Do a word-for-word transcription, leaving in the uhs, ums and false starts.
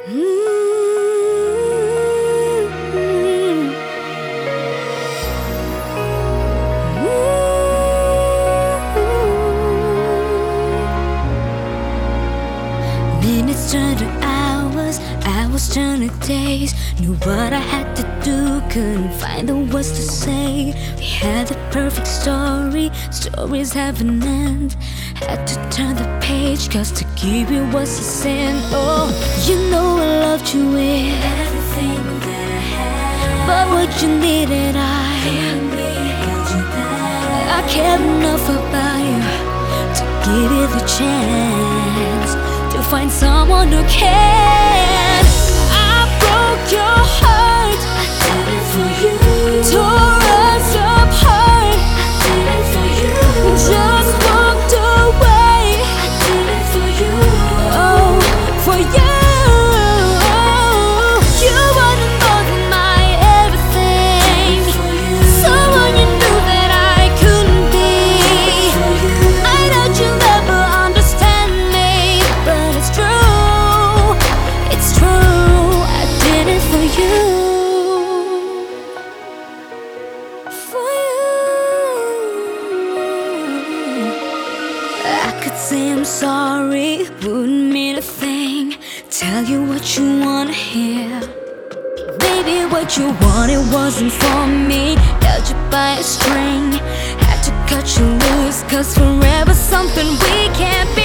Minutes turned to hours, hours turned to days. Knew what I had to do, couldn't find the words to say. We had the perfect story, stories have an end. Had to turn the page, cause to keep it was a sin. Oh, you know I loved you with everything that I had, but what you needed I held you back. I cared enough about you to give it a chance, to find someone who cares. I broke your heart, I did it for you. Tore us apart, I did it for you. Just walked away, I did it for you. Oh, for you. You wanted more than my everything, someone you knew that I couldn't be. I thought you'd never understand me, but it's true, it's true. I did it for you, for you. I could say I'm sorry, wouldn't mean a thing. Tell you what you wanna hear. Maybe what you wanted wasn't for me. Held you by a string, had to cut you loose, cause forever something we can't be.